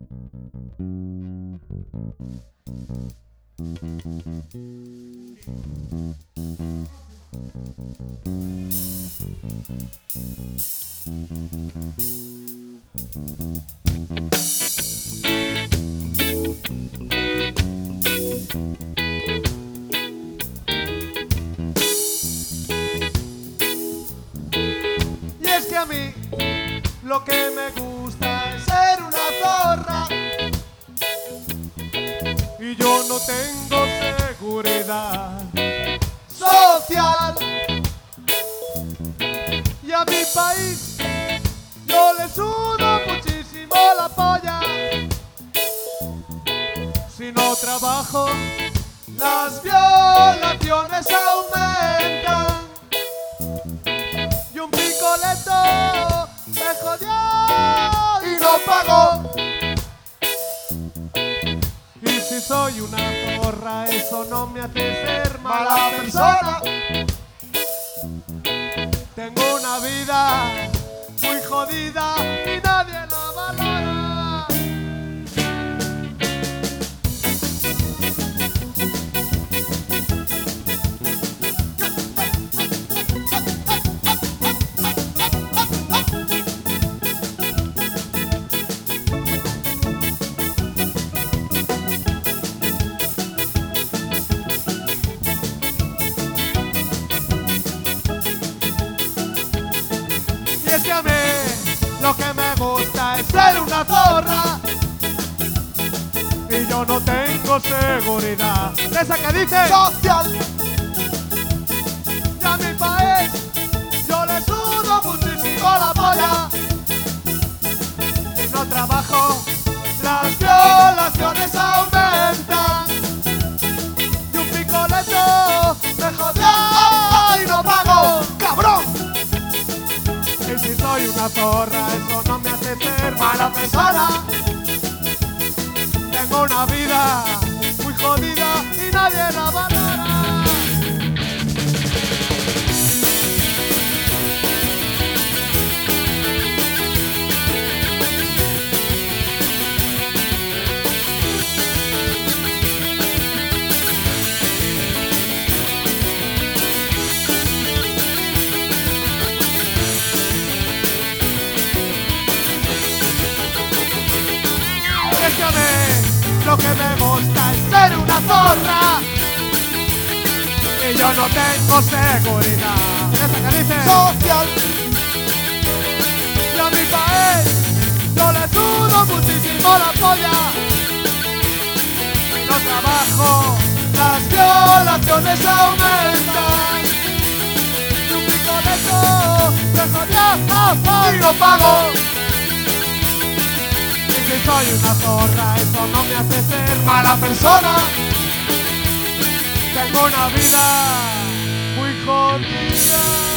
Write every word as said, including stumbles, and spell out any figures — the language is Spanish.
Y es que a mí lo que me gusta es ser una zorra, y yo no tengo seguridad social. Y a mi país yo le sudo muchísimo la polla. Si no trabajo, las violaciones aumentan. Y un picoleto me jodió y no pagó. Y si soy una zorra, eso no me hace ser mala persona. Tengo una vida muy jodida y nadie la valora. Es que a mí lo que me gusta es ser una zorra, y yo no tengo seguridad de esa que dice social. Y a mi país yo le sudo muchísimo la polla. Si no trabajo, las violaciones aumentan. Y un picoleto me jodió y no pago, cabrón. Y si soy una zorra, eso no me hace ser mala persona. Tengo una vida muy jodida y nadie la valora. Es que a mí lo que me gusta es ser una zorra, y yo no tengo seguridad. Esa que dice social. Y a mi país yo le sudo muchísimo la polla. Si no trabajo, las violaciones aumentan. Y un picoleto me jodió y no pago. Y si soy una zorra, eso no me hace ser mala persona. Tengo una vida muy jodida.